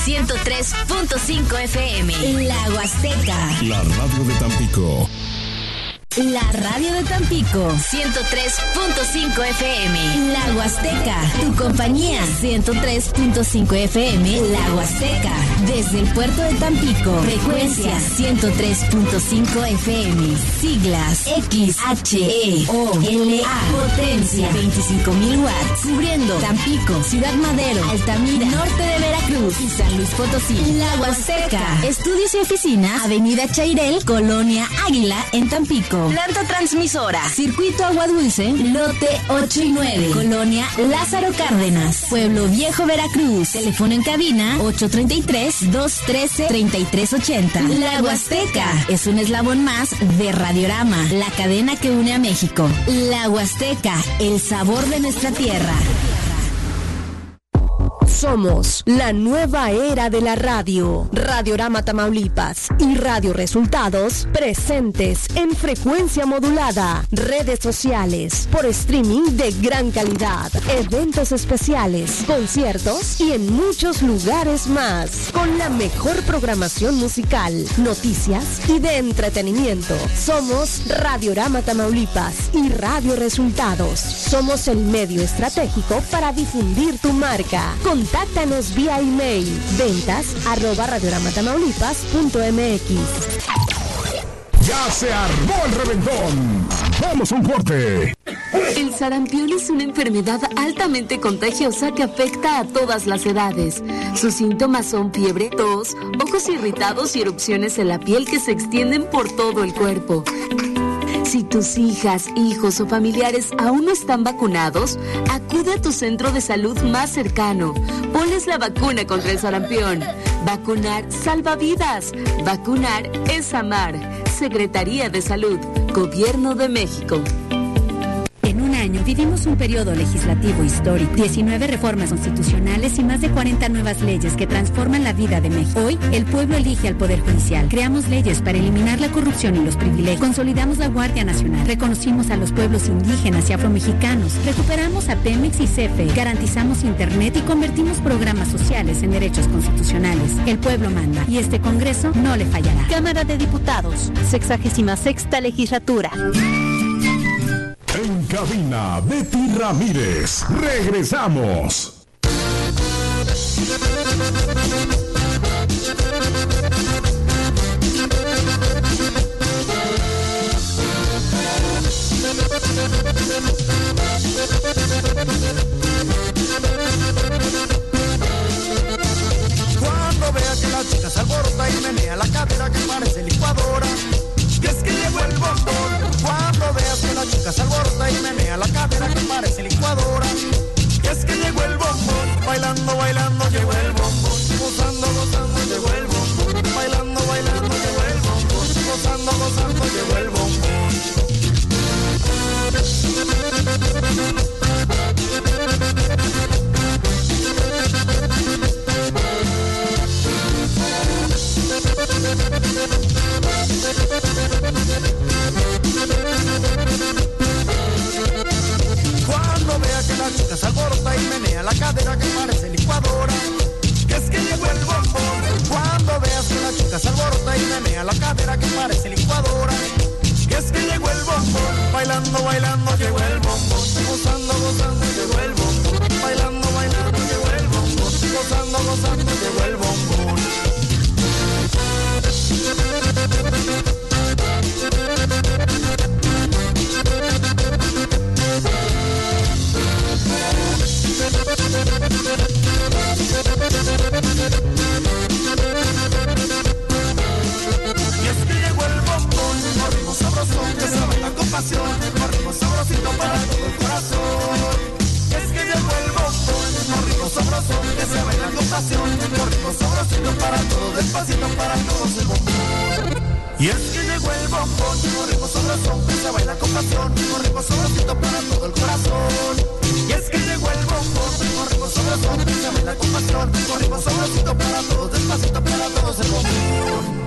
103.5 FM. La Huasteca. La radio de Tampico. La radio de Tampico, 103.5 FM. La Huasteca, tu compañía, 103.5 FM. La Huasteca, desde el puerto de Tampico, frecuencia 103.5 FM. Siglas XHEOLA, potencia 25,000 watts, cubriendo Tampico, Ciudad Madero, Altamira, norte de Veracruz y San Luis Potosí. La Huasteca, estudios y oficinas, Avenida Chairel, Colonia Águila, en Tampico. Planta transmisora, Circuito Agua Dulce, lote 8 y 9, Colonia Lázaro Cárdenas, Pueblo Viejo, Veracruz. Teléfono en cabina 833-213-3380. La Huasteca es un eslabón más de Radiorama, la cadena que une a México. La Huasteca, el sabor de nuestra tierra. Somos la nueva era de la radio. Radiorama Tamaulipas y Radio Resultados presentes en frecuencia modulada, redes sociales, por streaming de gran calidad, eventos especiales, conciertos y en muchos lugares más, con la mejor programación musical, noticias y de entretenimiento. Somos Radiorama Tamaulipas y Radio Resultados. Somos el medio estratégico para difundir tu marca. Contáctanos vía email, ventas@radioramatamaullipas.mx. ¡Ya se armó el reventón! ¡Vamos a un corte! El sarampión es una enfermedad altamente contagiosa que afecta a todas las edades. Sus síntomas son fiebre, tos, ojos irritados y erupciones en la piel que se extienden por todo el cuerpo. Si tus hijas, hijos o familiares aún no están vacunados, acude a tu centro de salud más cercano. Ponles la vacuna contra el sarampión. Vacunar salva vidas. Vacunar es amar. Secretaría de Salud, Gobierno de México. En un año vivimos un periodo legislativo histórico, 19 reformas constitucionales y más de 40 nuevas leyes que transforman la vida de México. Hoy, el pueblo elige al Poder Judicial. Creamos leyes para eliminar la corrupción y los privilegios. Consolidamos la Guardia Nacional. Reconocimos a los pueblos indígenas y afromexicanos. Recuperamos a Pemex y CFE. Garantizamos Internet y convertimos programas sociales en derechos constitucionales. El pueblo manda y este Congreso no le fallará. Cámara de Diputados, 66ª Legislatura. En cabina, Betty Ramírez. Regresamos. Cuando vea que la chica se alborota y menea la cadera que parece licuadora, y es que llegó el bombón. Cuando veas que la chica se alborota y menea la cadera que parece licuadora, y es que llegó el bombón. Bailando, bailando, llegó el bombón. Gozando, gozando, llegó el bombón. Bailando, bailando, llegó el bombón. Gozando, gozando, llegó el bombón. Cuando vea que la chica se alborota y menea la cadera que parece licuadora, que es que llegó el bombón. Cuando veas que la chica se alborota y menea la cadera que parece licuadora, que es que llegó el bombón. Bailando, bailando, llegó el bombón. Gozando, gozando, llegó el bombón. Bailando, bailando, llegó el bombón. Gozando, gozando, llegó el bombón. Y es que llegó el bombón, un ritmo sabrosón que se baila con pasión, un ritmo sabrosito para todo el corazón. Y es que llegó el bombón, un ritmo sabrosón que se baila con pasión, un ritmo sabrosito para todo, despacito para todos el bombón. Y es que llegó el bombón, un ritmo sabrosón que se baila con pasión, un ritmo sabrosito para todo el corazón. Y es que llegó el bombón, un ritmo sabrosón que se baila con pasión, un ritmo sabrosito para todos, despacito para todos el bombón.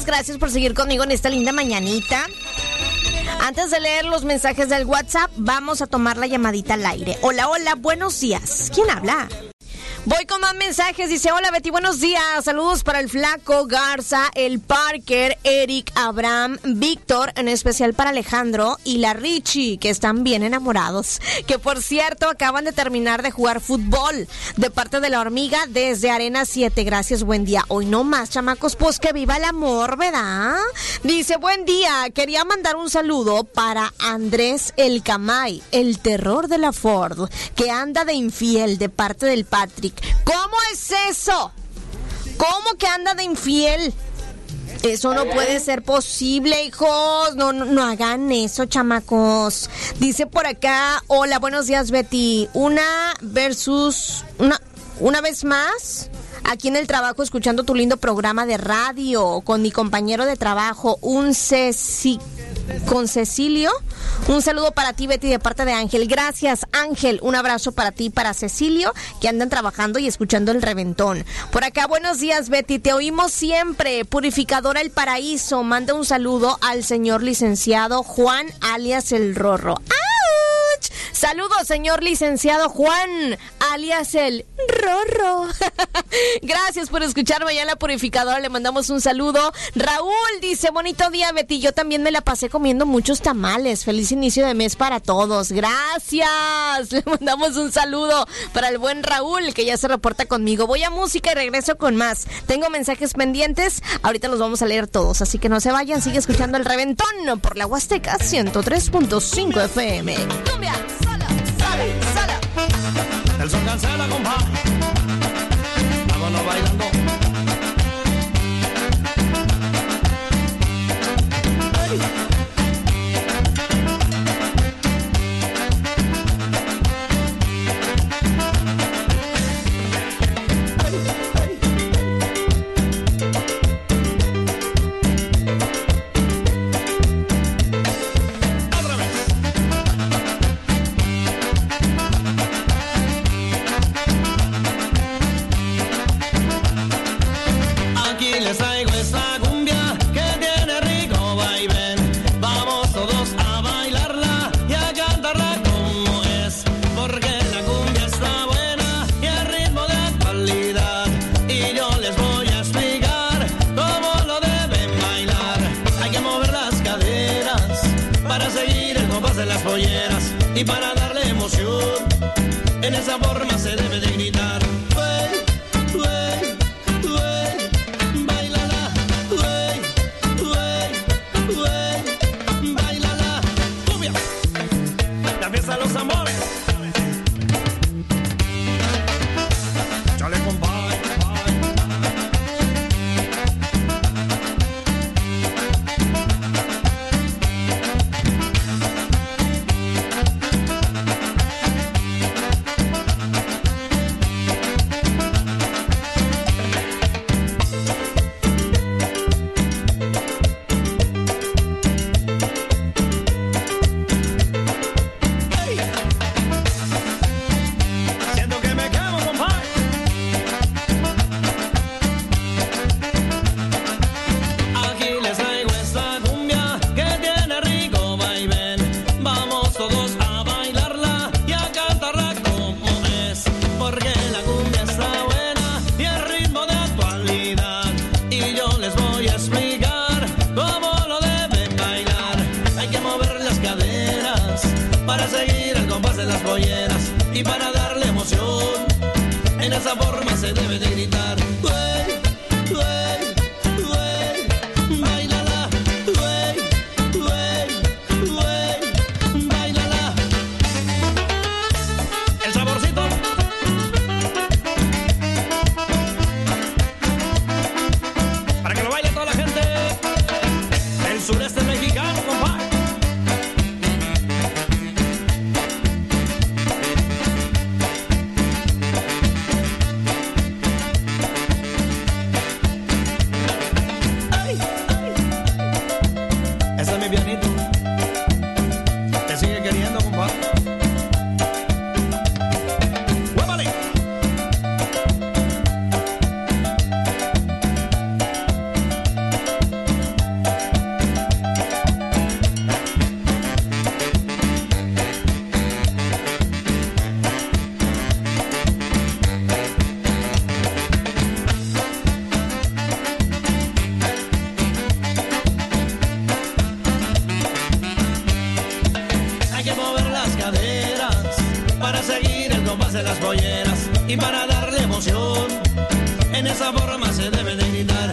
muchas gracias por seguir conmigo en esta linda mañanita. Antes de leer los mensajes del WhatsApp, vamos a tomar la llamadita al aire. Hola, hola, buenos días. ¿Quién habla? Voy con más mensajes. Dice, hola Betty, buenos días. Saludos para el Flaco, Garza, el Parker, Eric, Abraham, Víctor, en especial para Alejandro y la Richie, que están bien enamorados. Que por cierto, acaban de terminar de jugar fútbol. De parte de la hormiga desde Arena 7. Gracias, buen día. Hoy no más, chamacos, pues que viva el amor, ¿verdad? Dice, buen día. Quería mandar un saludo para Andrés el Camay, el terror de la Ford, que anda de infiel de parte del Patrick. ¿Cómo es eso? ¿Cómo que anda de infiel? Eso no puede ser posible, hijos. No hagan eso, chamacos. Dice por acá, hola, buenos días, Betty. Una vez más, aquí en el trabajo, escuchando tu lindo programa de radio con mi compañero de trabajo, con Cecilio. Un saludo para ti, Betty, de parte de Ángel. Gracias, Ángel. Un abrazo para ti y para Cecilio, que andan trabajando y escuchando el reventón. Por acá, buenos días, Betty. Te oímos siempre. Purificadora El Paraíso. Manda un saludo al señor licenciado Juan, alias El Rorro. ¡Auch! Saludos, señor licenciado Juan, alias El Rorro. Gracias por escucharme allá en la Purificadora. Le mandamos un saludo. Raúl dice, bonito día, Betty. Yo también me la pasé comiendo muchos tamales. Feliz inicio de mes para todos. Gracias. Le mandamos un saludo para el buen Raúl, que ya se reporta conmigo. Voy a música y regreso con más. Tengo mensajes pendientes. Ahorita los vamos a leer todos, así que no se vayan. Sigue escuchando el reventón por la Huasteca 103.5 FM. Cumbia, sola, sola, sola. El sol cancela, compadre. Vámonos bailando. Y para darle emoción, en esa forma se debe de gritar. Bailala, bailala, cumbia. Ya empiezan los amores. Chale, compadre. Y para darle emoción, en esa forma se debe de gritar. Bailala, bailala. El saborcito. Para que lo baile toda la gente del sureste mexicano, compadre. de las polleras y para darle emoción, en esa forma se debe de gritar.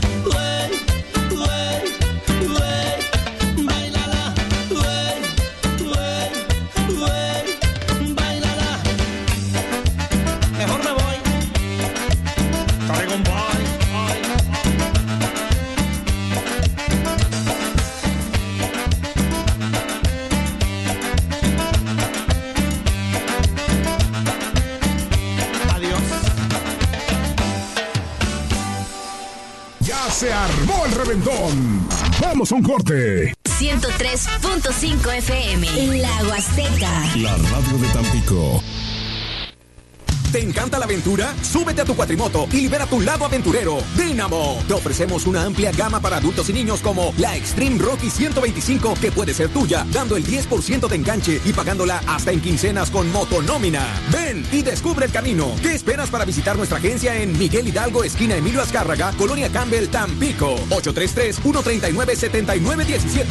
Se armó el reventón. Vamos a un corte. 103.5 FM, La Huasteca. La radio de Tampico. ¿Te encanta la aventura? Súbete a tu cuatrimoto y libera tu lado aventurero. ¡Dínamo! Te ofrecemos una amplia gama para adultos y niños como la Extreme Rocky 125, que puede ser tuya, dando el 10% de enganche y pagándola hasta en quincenas con motonómina. Ven y descubre el camino. ¿Qué esperas para visitar nuestra agencia en Miguel Hidalgo, esquina Emilio Azcárraga, Colonia Campbell, Tampico? 833-139-7917.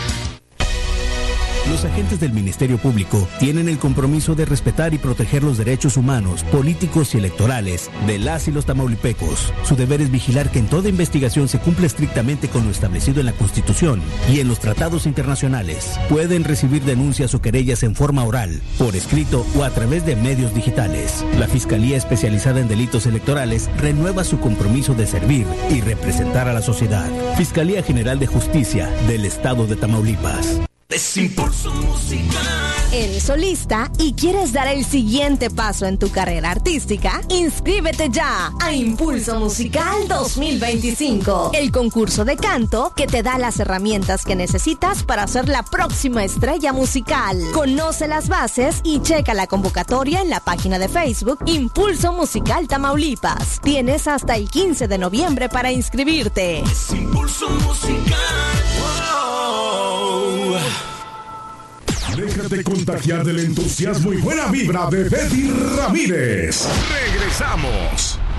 Los agentes del Ministerio Público tienen el compromiso de respetar y proteger los derechos humanos, políticos y electorales de las y los tamaulipecos. Su deber es vigilar que en toda investigación se cumpla estrictamente con lo establecido en la Constitución y en los tratados internacionales. Pueden recibir denuncias o querellas en forma oral, por escrito o a través de medios digitales. La Fiscalía Especializada en Delitos Electorales renueva su compromiso de servir y representar a la sociedad. Fiscalía General de Justicia del Estado de Tamaulipas. Es Impulso Musical. ¿Eres solista y quieres dar el siguiente paso en tu carrera artística? Inscríbete ya a Impulso Musical 2025, el concurso de canto que te da las herramientas que necesitas para ser la próxima estrella musical. Conoce las bases y checa la convocatoria en la página de Facebook Impulso Musical Tamaulipas. Tienes hasta el 15 de noviembre para inscribirte. Es Impulso Musical. Wow. Déjate contagiar del entusiasmo y buena vibra de Betty Ramírez. Regresamos.